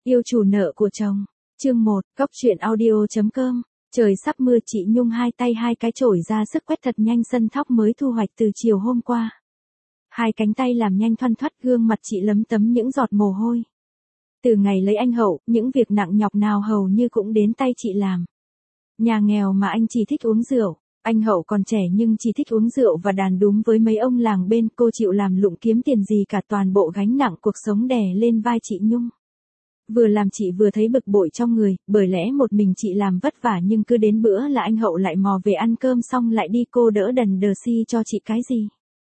Yêu chủ nợ của chồng. Chương 1, Cóc truyện audio.com. Trời sắp mưa, chị Nhung hai tay hai cái chổi ra sức quét thật nhanh sân thóc mới thu hoạch từ chiều hôm qua. Hai cánh tay làm nhanh thoăn thoắt, gương mặt chị lấm tấm những giọt mồ hôi. Từ ngày lấy anh Hậu, những việc nặng nhọc nào hầu như cũng đến tay chị làm. Nhà nghèo mà anh chỉ thích uống rượu. Anh Hậu còn trẻ nhưng chỉ thích uống rượu và đàn đúm với mấy ông làng bên, cô chịu làm lụng kiếm tiền gì cả, toàn bộ gánh nặng cuộc sống đè lên vai chị Nhung. Vừa làm chị vừa thấy bực bội trong người, bởi lẽ một mình chị làm vất vả nhưng cứ đến bữa là anh Hậu lại mò về ăn cơm xong lại đi, cô đỡ đần đờ si cho chị cái gì.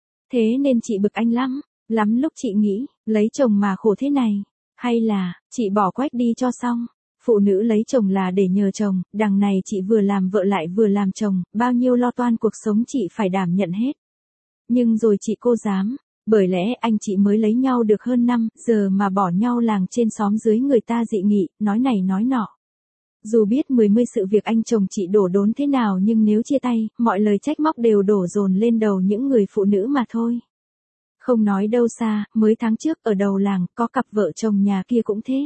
Thế nên chị bực anh lắm lúc chị nghĩ, lấy chồng mà khổ thế này, hay là, chị bỏ quách đi cho xong. Phụ nữ lấy chồng là để nhờ chồng, đằng này chị vừa làm vợ lại vừa làm chồng, bao nhiêu lo toan cuộc sống chị phải đảm nhận hết. Nhưng rồi chị cô dám, bởi lẽ anh chị mới lấy nhau được hơn năm, giờ mà bỏ nhau làng trên xóm dưới người ta dị nghị, nói này nói nọ. Dù biết mười sự việc anh chồng chị đổ đốn thế nào nhưng nếu chia tay, mọi lời trách móc đều đổ dồn lên đầu những người phụ nữ mà thôi. Không nói đâu xa, mới tháng trước ở đầu làng, có cặp vợ chồng nhà kia cũng thế.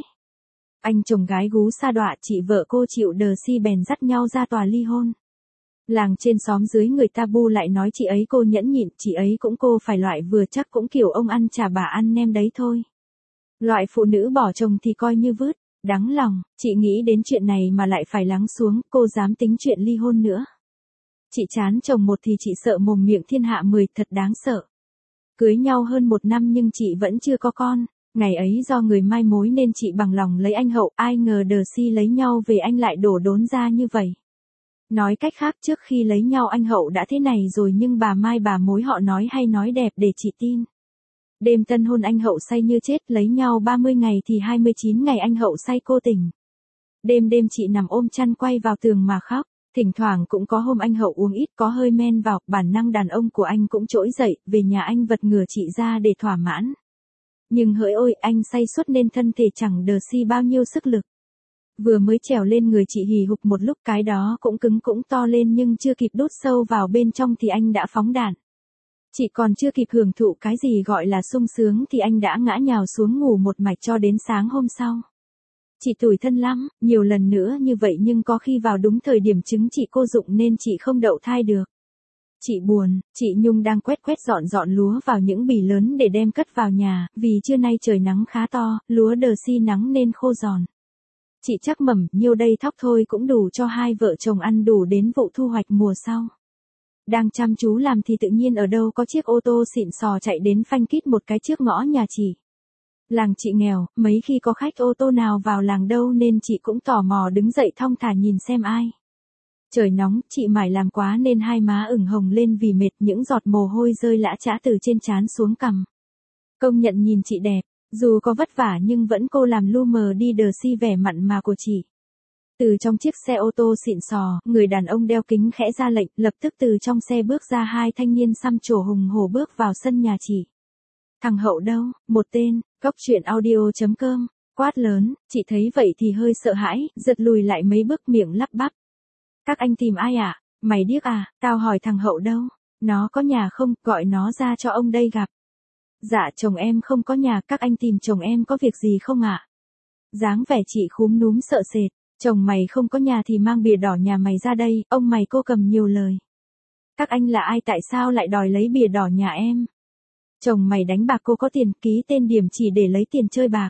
Anh chồng gái gú sa đọa, chị vợ cô chịu đờ si bèn dắt nhau ra tòa ly hôn. Làng trên xóm dưới người ta bu lại nói chị ấy cô nhẫn nhịn, chị ấy cũng cô phải loại vừa chắc cũng kiểu ông ăn chả bà ăn nem đấy thôi. Loại phụ nữ bỏ chồng thì coi như vứt, đáng lòng, chị nghĩ đến chuyện này mà lại phải lắng xuống, cô dám tính chuyện ly hôn nữa. Chị chán chồng một thì chị sợ mồm miệng thiên hạ 10, thật đáng sợ. Cưới nhau hơn 1 năm nhưng chị vẫn chưa có con. Ngày ấy do người mai mối nên chị bằng lòng lấy anh Hậu, ai ngờ đờ si lấy nhau về anh lại đổ đốn ra như vậy. Nói cách khác, trước khi lấy nhau anh Hậu đã thế này rồi nhưng bà mai bà mối họ nói hay nói đẹp để chị tin. Đêm tân hôn anh Hậu say như chết, lấy nhau 30 ngày thì 29 ngày anh Hậu say cô tỉnh. Đêm chị nằm ôm chăn quay vào tường mà khóc, thỉnh thoảng cũng có hôm anh Hậu uống ít có hơi men vào, bản năng đàn ông của anh cũng trỗi dậy, về nhà anh vật ngửa chị ra để thỏa mãn. Nhưng hỡi ôi, anh say suốt nên thân thể chẳng đờ si bao nhiêu sức lực. Vừa mới trèo lên người chị hì hục một lúc, cái đó cũng cứng cũng to lên nhưng chưa kịp đút sâu vào bên trong thì anh đã phóng đạn. Chị còn chưa kịp hưởng thụ cái gì gọi là sung sướng thì anh đã ngã nhào xuống ngủ một mạch cho đến sáng hôm sau. Chị tủi thân lắm, nhiều lần nữa như vậy nhưng có khi vào đúng thời điểm chứng chị cô dụng nên chị không đậu thai được. Chị buồn, chị Nhung đang quét dọn lúa vào những bì lớn để đem cất vào nhà, vì trưa nay trời nắng khá to, lúa đờ si nắng nên khô giòn. Chị chắc mẩm, nhiêu đây thóc thôi cũng đủ cho hai vợ chồng ăn đủ đến vụ thu hoạch mùa sau. Đang chăm chú làm thì tự nhiên ở đâu có chiếc ô tô xịn sò chạy đến phanh kít một cái trước ngõ nhà chị. Làng chị nghèo, mấy khi có khách ô tô nào vào làng đâu nên chị cũng tò mò đứng dậy thong thả nhìn xem ai. Trời nóng, chị mải làm quá nên hai má ửng hồng lên vì mệt, những giọt mồ hôi rơi lã chã từ trên trán xuống cằm. Công nhận nhìn chị đẹp, dù có vất vả nhưng vẫn cô làm lu mờ đi đờ si vẻ mặn mà của chị. Từ trong chiếc xe ô tô xịn sò, người đàn ông đeo kính khẽ ra lệnh, lập tức từ trong xe bước ra hai thanh niên xăm trổ hùng hổ bước vào sân nhà chị. Thằng Hậu đâu? Một tên, Cóc truyện audio.com, quát lớn, chị thấy vậy thì hơi sợ hãi, giật lùi lại mấy bước miệng lắp bắp. Các anh tìm ai ạ? Mày điếc à, tao hỏi thằng Hậu đâu? Nó có nhà không, gọi nó ra cho ông đây gặp. Dạ chồng em không có nhà, các anh tìm chồng em có việc gì không ạ? Dáng vẻ chị khúm núm sợ sệt, chồng mày không có nhà thì mang bìa đỏ nhà mày ra đây, ông mày cô cầm nhiều lời. Các anh là ai, tại sao lại đòi lấy bìa đỏ nhà em? Chồng mày đánh bạc, cô có tiền, ký tên điểm chỉ để lấy tiền chơi bạc.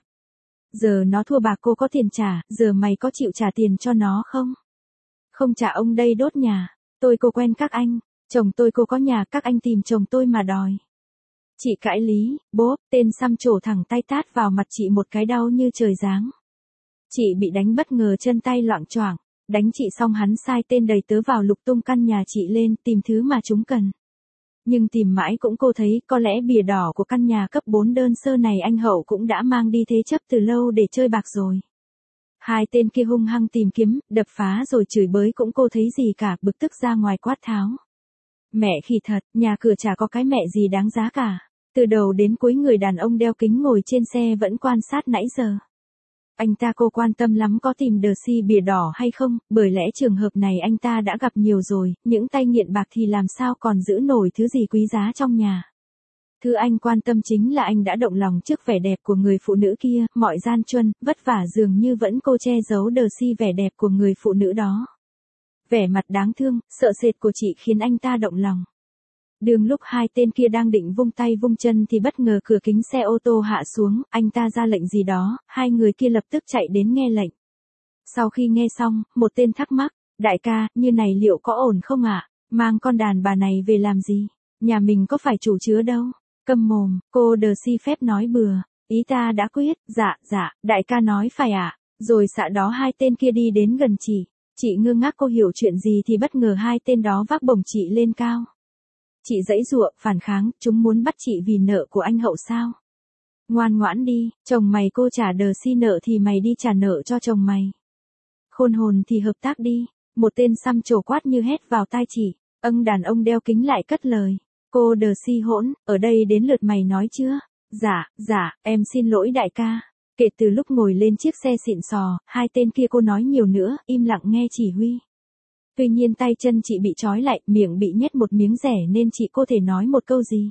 Giờ nó thua bạc, cô có tiền trả, giờ mày có chịu trả tiền cho nó không? Không trả ông đây đốt nhà. Tôi cô quen các anh, chồng tôi cô có nhà, các anh tìm chồng tôi mà đòi. Chị cãi lý, bốp, tên xăm trổ thẳng tay tát vào mặt chị một cái đau như trời giáng. Chị bị đánh bất ngờ, chân tay loạng choạng, đánh chị xong hắn sai tên đầy tớ vào lục tung căn nhà chị lên tìm thứ mà chúng cần. Nhưng tìm mãi cũng cô thấy có lẽ bìa đỏ của căn nhà cấp 4 đơn sơ này anh Hậu cũng đã mang đi thế chấp từ lâu để chơi bạc rồi. Hai tên kia hung hăng tìm kiếm, đập phá rồi chửi bới cũng cô thấy gì cả, bực tức ra ngoài quát tháo. Mẹ khỉ thật, nhà cửa chả có cái mẹ gì đáng giá cả. Từ đầu đến cuối người đàn ông đeo kính ngồi trên xe vẫn quan sát nãy giờ. Anh ta cô quan tâm lắm có tìm đờ si bìa đỏ hay không, bởi lẽ trường hợp này anh ta đã gặp nhiều rồi, những tay nghiện bạc thì làm sao còn giữ nổi thứ gì quý giá trong nhà. Thứ anh quan tâm chính là anh đã động lòng trước vẻ đẹp của người phụ nữ kia, mọi gian truân, vất vả dường như vẫn cô che giấu đờ si vẻ đẹp của người phụ nữ đó. Vẻ mặt đáng thương, sợ sệt của chị khiến anh ta động lòng. Đường lúc hai tên kia đang định vung tay vung chân thì bất ngờ cửa kính xe ô tô hạ xuống, anh ta ra lệnh gì đó, hai người kia lập tức chạy đến nghe lệnh. Sau khi nghe xong, một tên thắc mắc, đại ca, như này liệu có ổn không ạ? Mang con đàn bà này về làm gì? Nhà mình có phải chủ chứa đâu? Câm mồm, cô đờ si phép nói bừa, ý ta đã quyết, dạ, đại ca nói phải ạ. Rồi xạ đó hai tên kia đi đến gần chị ngơ ngác cô hiểu chuyện gì thì bất ngờ hai tên đó vác bổng chị lên cao. Chị giãy giụa, phản kháng, chúng muốn bắt chị vì nợ của anh Hậu sao? Ngoan ngoãn đi, chồng mày cô trả đờ si nợ thì mày đi trả nợ cho chồng mày. Khôn hồn thì hợp tác đi, một tên xăm trổ quát như hét vào tai chị, đàn ông đeo kính lại cất lời. Cô đờ si hỗn, ở đây đến lượt mày nói chưa? Dạ, em xin lỗi đại ca. Kể từ lúc ngồi lên chiếc xe xịn sò, hai tên kia cô nói nhiều nữa, im lặng nghe chỉ huy. Tuy nhiên tay chân chị bị trói lại, miệng bị nhét một miếng rẻ nên chị cô thể nói một câu gì.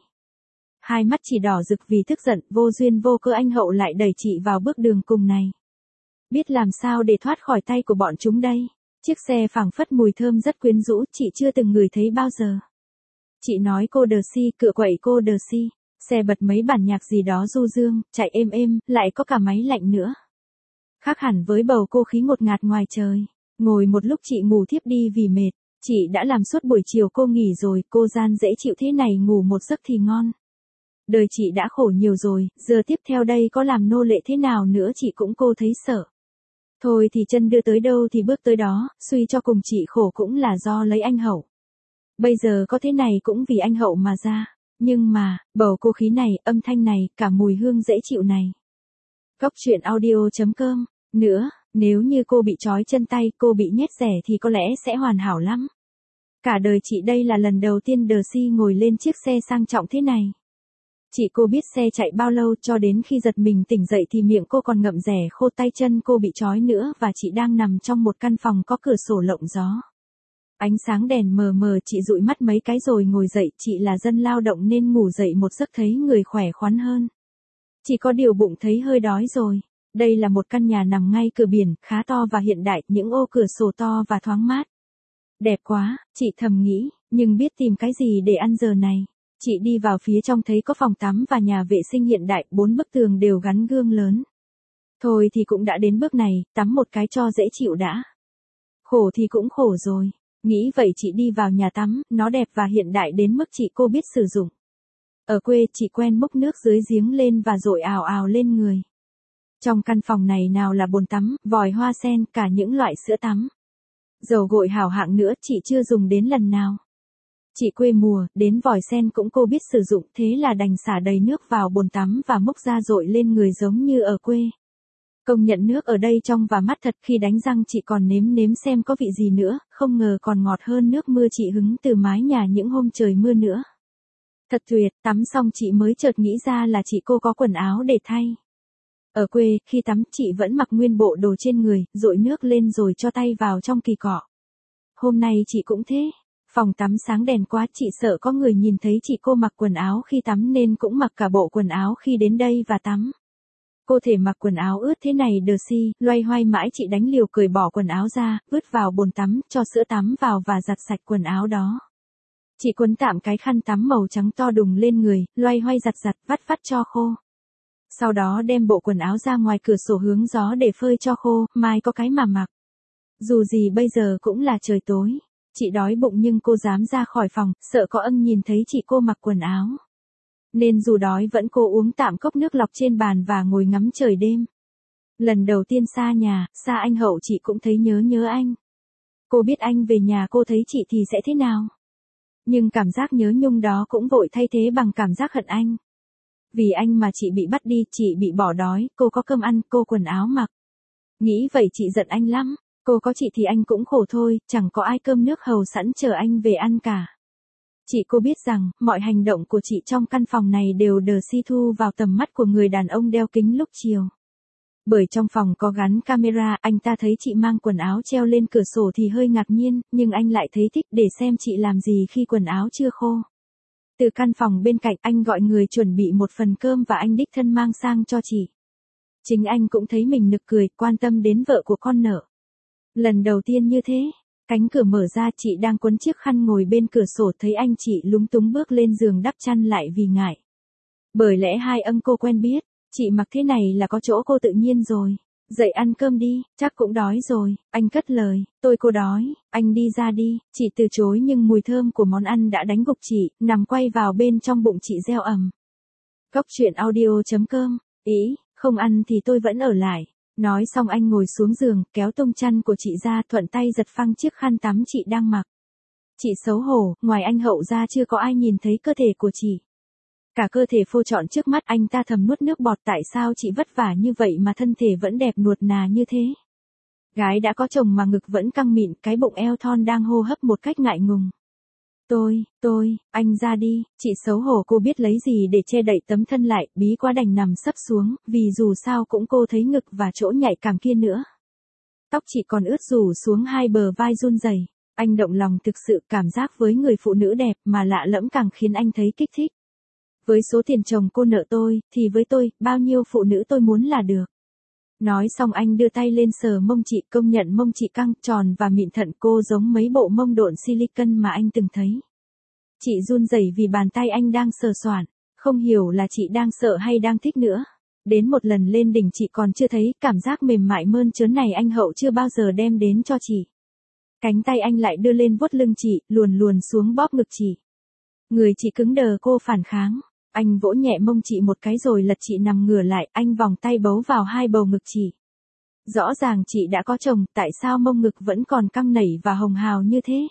Hai mắt chị đỏ rực vì tức giận, vô duyên vô cớ anh Hậu lại đẩy chị vào bước đường cùng này. Biết làm sao để thoát khỏi tay của bọn chúng đây? Chiếc xe phảng phất mùi thơm rất quyến rũ, chị chưa từng ngửi thấy bao giờ. Chị nói cô đờ si, cựa quậy cô đờ si. Xe bật mấy bản nhạc gì đó du dương, chạy êm, lại có cả máy lạnh nữa. Khác hẳn với bầu cô khí ngột ngạt ngoài trời. Ngồi một lúc chị ngủ thiếp đi vì mệt. Chị đã làm suốt buổi chiều cô nghỉ rồi, cô gian dễ chịu thế này ngủ một giấc thì ngon. Đời chị đã khổ nhiều rồi, giờ tiếp theo đây có làm nô lệ thế nào nữa chị cũng cô thấy sợ. Thôi thì chân đưa tới đâu thì bước tới đó, suy cho cùng chị khổ cũng là do lấy anh Hậu. Bây giờ có thế này cũng vì anh Hậu mà ra. Nhưng mà, bầu cô khí này, âm thanh này, cả mùi hương dễ chịu này. Góc truyện audio.com. Nữa, nếu như cô bị trói chân tay, cô bị nhét rẻ thì có lẽ sẽ hoàn hảo lắm. Cả đời chị đây là lần đầu tiên đờ si ngồi lên chiếc xe sang trọng thế này. Chị cô biết xe chạy bao lâu cho đến khi giật mình tỉnh dậy thì miệng cô còn ngậm rẻ khô, tay chân cô bị trói nữa và chị đang nằm trong một căn phòng có cửa sổ lộng gió. Ánh sáng đèn mờ mờ, chị dụi mắt mấy cái rồi ngồi dậy, chị là dân lao động nên ngủ dậy một giấc thấy người khỏe khoắn hơn. Chỉ có điều bụng thấy hơi đói rồi. Đây là một căn nhà nằm ngay cửa biển, khá to và hiện đại, những ô cửa sổ to và thoáng mát. Đẹp quá, chị thầm nghĩ, nhưng biết tìm cái gì để ăn giờ này. Chị đi vào phía trong thấy có phòng tắm và nhà vệ sinh hiện đại, 4 bức tường đều gắn gương lớn. Thôi thì cũng đã đến bước này, tắm một cái cho dễ chịu đã. Khổ thì cũng khổ rồi. Nghĩ vậy chị đi vào nhà tắm, nó đẹp và hiện đại đến mức chị cô biết sử dụng. Ở quê chị quen múc nước dưới giếng lên và dội ào ào lên người. Trong căn phòng này nào là bồn tắm, vòi hoa sen, cả những loại sữa tắm. Dầu gội hảo hạng nữa chị chưa dùng đến lần nào. Chị quê mùa, đến vòi sen cũng cô biết sử dụng, thế là đành xả đầy nước vào bồn tắm và múc ra dội lên người giống như ở quê. Công nhận nước ở đây trong và mát thật, khi đánh răng chị còn nếm xem có vị gì nữa, không ngờ còn ngọt hơn nước mưa chị hứng từ mái nhà những hôm trời mưa nữa. Thật tuyệt, tắm xong chị mới chợt nghĩ ra là chị cô có quần áo để thay. Ở quê, khi tắm chị vẫn mặc nguyên bộ đồ trên người, dội nước lên rồi cho tay vào trong kỳ cọ. Hôm nay chị cũng thế. Phòng tắm sáng đèn quá, chị sợ có người nhìn thấy chị cô mặc quần áo khi tắm nên cũng mặc cả bộ quần áo khi đến đây và tắm. Cô thể mặc quần áo ướt thế này đờ si, loay hoay mãi chị đánh liều cởi bỏ quần áo ra, vứt vào bồn tắm, cho sữa tắm vào và giặt sạch quần áo đó. Chị quấn tạm cái khăn tắm màu trắng to đùng lên người, loay hoay giặt, vắt cho khô. Sau đó đem bộ quần áo ra ngoài cửa sổ hướng gió để phơi cho khô, mai có cái mà mặc. Dù gì bây giờ cũng là trời tối. Chị đói bụng nhưng cô dám ra khỏi phòng, sợ có nhìn thấy chị cô mặc quần áo. Nên dù đói vẫn cô uống tạm cốc nước lọc trên bàn và ngồi ngắm trời đêm. Lần đầu tiên xa nhà, xa anh Hậu chị cũng thấy nhớ anh. Cô biết anh về nhà cô thấy chị thì sẽ thế nào. Nhưng cảm giác nhớ nhung đó cũng vội thay thế bằng cảm giác hận anh. Vì anh mà chị bị bắt đi, chị bị bỏ đói, cô có cơm ăn, cô quần áo mặc. Nghĩ vậy chị giận anh lắm. Cô có chị thì anh cũng khổ thôi, chẳng có ai cơm nước hầu sẵn chờ anh về ăn cả. Chị cô biết rằng, mọi hành động của chị trong căn phòng này đều đờ si thu vào tầm mắt của người đàn ông đeo kính lúc chiều. Bởi trong phòng có gắn camera, anh ta thấy chị mang quần áo treo lên cửa sổ thì hơi ngạc nhiên, nhưng anh lại thấy thích để xem chị làm gì khi quần áo chưa khô. Từ căn phòng bên cạnh anh gọi người chuẩn bị một phần cơm và anh đích thân mang sang cho chị. Chính anh cũng thấy mình nực cười, quan tâm đến vợ của con nợ. Lần đầu tiên như thế, cánh cửa mở ra, chị đang quấn chiếc khăn ngồi bên cửa sổ, thấy anh chị lúng túng bước lên giường đắp chăn lại vì ngại. Bởi lẽ hai ông cô quen biết, chị mặc thế này là có chỗ cô tự nhiên rồi. Dậy ăn cơm đi, chắc cũng đói rồi, anh cất lời, cô đói, anh đi ra đi, chị từ chối nhưng mùi thơm của món ăn đã đánh gục chị, nằm quay vào bên trong bụng chị reo ầm. Cốc truyện audio.com, ý, không ăn thì tôi vẫn ở lại. Nói xong anh ngồi xuống giường, kéo tung chăn của chị ra, thuận tay giật phăng chiếc khăn tắm chị đang mặc. Chị xấu hổ, ngoài anh Hậu ra chưa có ai nhìn thấy cơ thể của chị. Cả cơ thể phô trọn trước mắt, anh ta thầm nuốt nước bọt, tại sao chị vất vả như vậy mà thân thể vẫn đẹp nuột nà như thế. Gái đã có chồng mà ngực vẫn căng mịn, cái bụng eo thon đang hô hấp một cách ngại ngùng. Anh ra đi, chị xấu hổ, cô biết lấy gì để che đậy tấm thân lại, bí quá đành nằm sấp xuống, vì dù sao cũng cô thấy ngực và chỗ nhạy cảm kia nữa. Tóc chị còn ướt rủ xuống hai bờ vai run rẩy. Anh động lòng thực sự, cảm giác với người phụ nữ đẹp mà lạ lẫm càng khiến anh thấy kích thích. Với số tiền chồng cô nợ tôi, thì với tôi, bao nhiêu phụ nữ tôi muốn là được. Nói xong anh đưa tay lên sờ mông chị, công nhận mông chị căng, tròn và mịn thận, cô giống mấy bộ mông độn silicon mà anh từng thấy. Chị run rẩy vì bàn tay anh đang sờ soạn, không hiểu là chị đang sợ hay đang thích nữa. Đến một lần lên đỉnh chị còn chưa thấy, cảm giác mềm mại mơn trớn này anh Hậu chưa bao giờ đem đến cho chị. Cánh tay anh lại đưa lên vuốt lưng chị, luồn luồn xuống bóp ngực chị. Người chị cứng đờ, cô phản kháng. Anh vỗ nhẹ mông chị một cái rồi lật chị nằm ngửa lại, anh vòng tay bấu vào hai bầu ngực chị. Rõ ràng chị đã có chồng, tại sao mông ngực vẫn còn căng nảy và hồng hào như thế?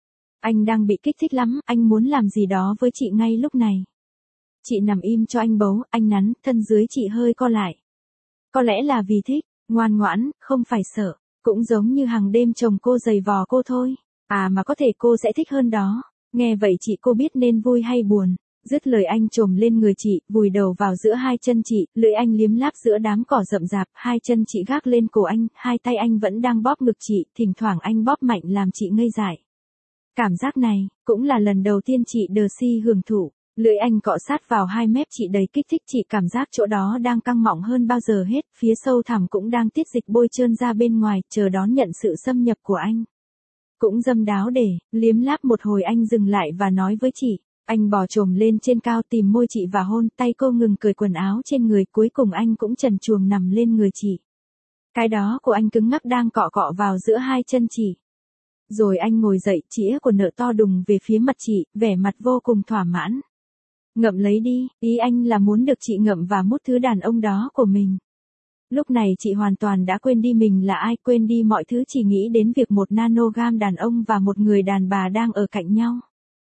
Anh đang bị kích thích lắm, anh muốn làm gì đó với chị ngay lúc này. Chị nằm im cho anh bấu, anh nắn, thân dưới chị hơi co lại. Có lẽ là vì thích, ngoan ngoãn, không phải sợ, cũng giống như hàng đêm chồng cô giày vò cô thôi. À mà có thể cô sẽ thích hơn đó. Nghe vậy cô biết nên vui hay buồn. Dứt lời anh chồm lên người chị, vùi đầu vào giữa hai chân chị, lưỡi anh liếm láp giữa đám cỏ rậm rạp, hai chân chị gác lên cổ anh, hai tay anh vẫn đang bóp ngực chị, thỉnh thoảng anh bóp mạnh làm chị ngây dại. Cảm giác này, cũng là lần đầu tiên chị đờ si hưởng thụ, lưỡi anh cọ sát vào hai mép chị đầy kích thích, chị cảm giác chỗ đó đang căng mọng hơn bao giờ hết, phía sâu thẳm cũng đang tiết dịch bôi trơn ra bên ngoài, chờ đón nhận sự xâm nhập của anh. Cũng dâm đáo để, liếm láp một hồi anh dừng lại và nói với chị. Anh bò chồm lên trên cao tìm môi chị và hôn, tay cô ngừng cởi quần áo trên người, cuối cùng anh cũng trần truồng nằm lên người chị. Cái đó của anh cứng ngắc đang cọ cọ vào giữa hai chân chị. Rồi anh ngồi dậy, chĩa của nợ to đùng về phía mặt chị, vẻ mặt vô cùng thỏa mãn. Ngậm lấy đi, ý anh là muốn được chị ngậm và mút thứ đàn ông đó của mình. Lúc này chị hoàn toàn đã quên đi mình là ai, quên đi mọi thứ, chỉ nghĩ đến việc một nanogam đàn ông và một người đàn bà đang ở cạnh nhau.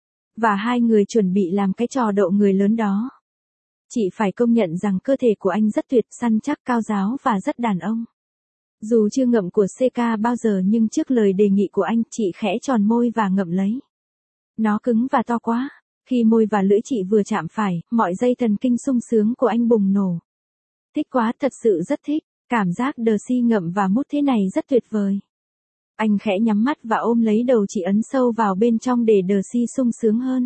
Và hai người chuẩn bị làm cái trò độ người lớn đó. Chị phải công nhận rằng cơ thể của anh rất tuyệt, săn chắc, cao ráo và rất đàn ông. Dù chưa ngậm của CK bao giờ nhưng trước lời đề nghị của anh, chị khẽ tròn môi và ngậm lấy. Nó cứng và to quá. Khi môi và lưỡi chị vừa chạm phải, mọi dây thần kinh sung sướng của anh bùng nổ. Thích quá, thật sự rất thích. Cảm giác đờ si ngậm và mút thế này rất tuyệt vời. Anh khẽ nhắm mắt và ôm lấy đầu chị, ấn sâu vào bên trong để đờ si sung sướng hơn.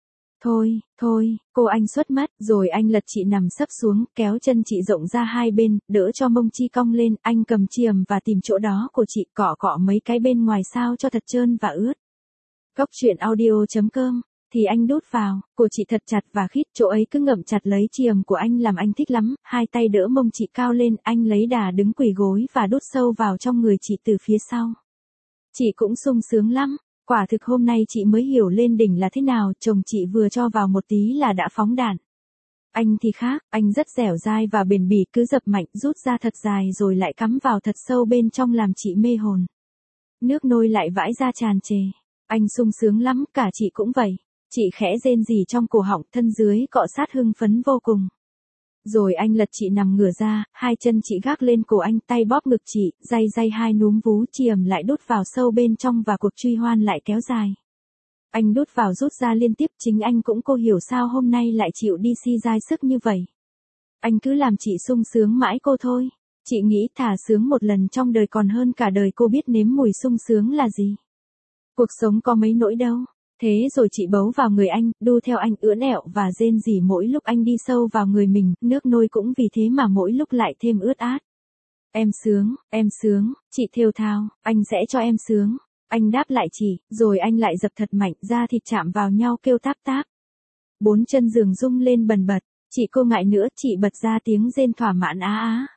Thôi, cô anh xuất mắt, rồi anh lật chị nằm sấp xuống, kéo chân chị rộng ra hai bên, đỡ cho mông chi cong lên, anh cầm chìa và tìm chỗ đó của chị, cọ cọ mấy cái bên ngoài sao cho thật trơn và ướt. Cốc truyện audio.com, thì anh đút vào, cổ chị thật chặt và khít, chỗ ấy cứ ngậm chặt lấy chìa của anh làm anh thích lắm, hai tay đỡ mông chị cao lên, anh lấy đà đứng quỳ gối và đút sâu vào trong người chị từ phía sau. Chị cũng sung sướng lắm, quả thực hôm nay chị mới hiểu lên đỉnh là thế nào, chồng chị vừa cho vào một tí là đã phóng đạn. Anh thì khác, anh rất dẻo dai và bền bỉ, cứ dập mạnh, rút ra thật dài rồi lại cắm vào thật sâu bên trong làm chị mê hồn. Nước nôi lại vãi ra tràn trề. Anh sung sướng lắm, cả chị cũng vậy. Chị khẽ rên rỉ trong cổ họng, thân dưới cọ sát hưng phấn vô cùng. Rồi anh lật chị nằm ngửa ra, hai chân chị gác lên cổ anh, tay bóp ngực chị, day hai núm vú, chìa lại đút vào sâu bên trong và cuộc truy hoan lại kéo dài. Anh đút vào rút ra liên tiếp, chính anh cũng cô hiểu sao hôm nay lại chịu đi si dai sức như vậy. Anh cứ làm chị sung sướng mãi cô thôi. Chị nghĩ thà sướng một lần trong đời còn hơn cả đời cô biết nếm mùi sung sướng là gì. Cuộc sống có mấy nỗi đâu. Thế rồi chị bấu vào người anh, đu theo anh ưỡn ẹo và rên rỉ mỗi lúc anh đi sâu vào người mình, nước nôi cũng vì thế mà mỗi lúc lại thêm ướt át. Em sướng, chị thều thào, anh sẽ cho em sướng. Anh đáp lại chị, rồi anh lại dập thật mạnh, da thịt chạm vào nhau kêu táp táp. Bốn chân giường rung lên bần bật, chị cô ngại nữa, chị bật ra tiếng rên thỏa mãn á á.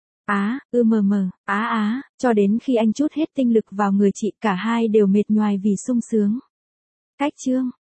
Cho đến khi anh trút hết tinh lực vào người chị, cả hai đều mệt nhoài vì sung sướng. Cách chương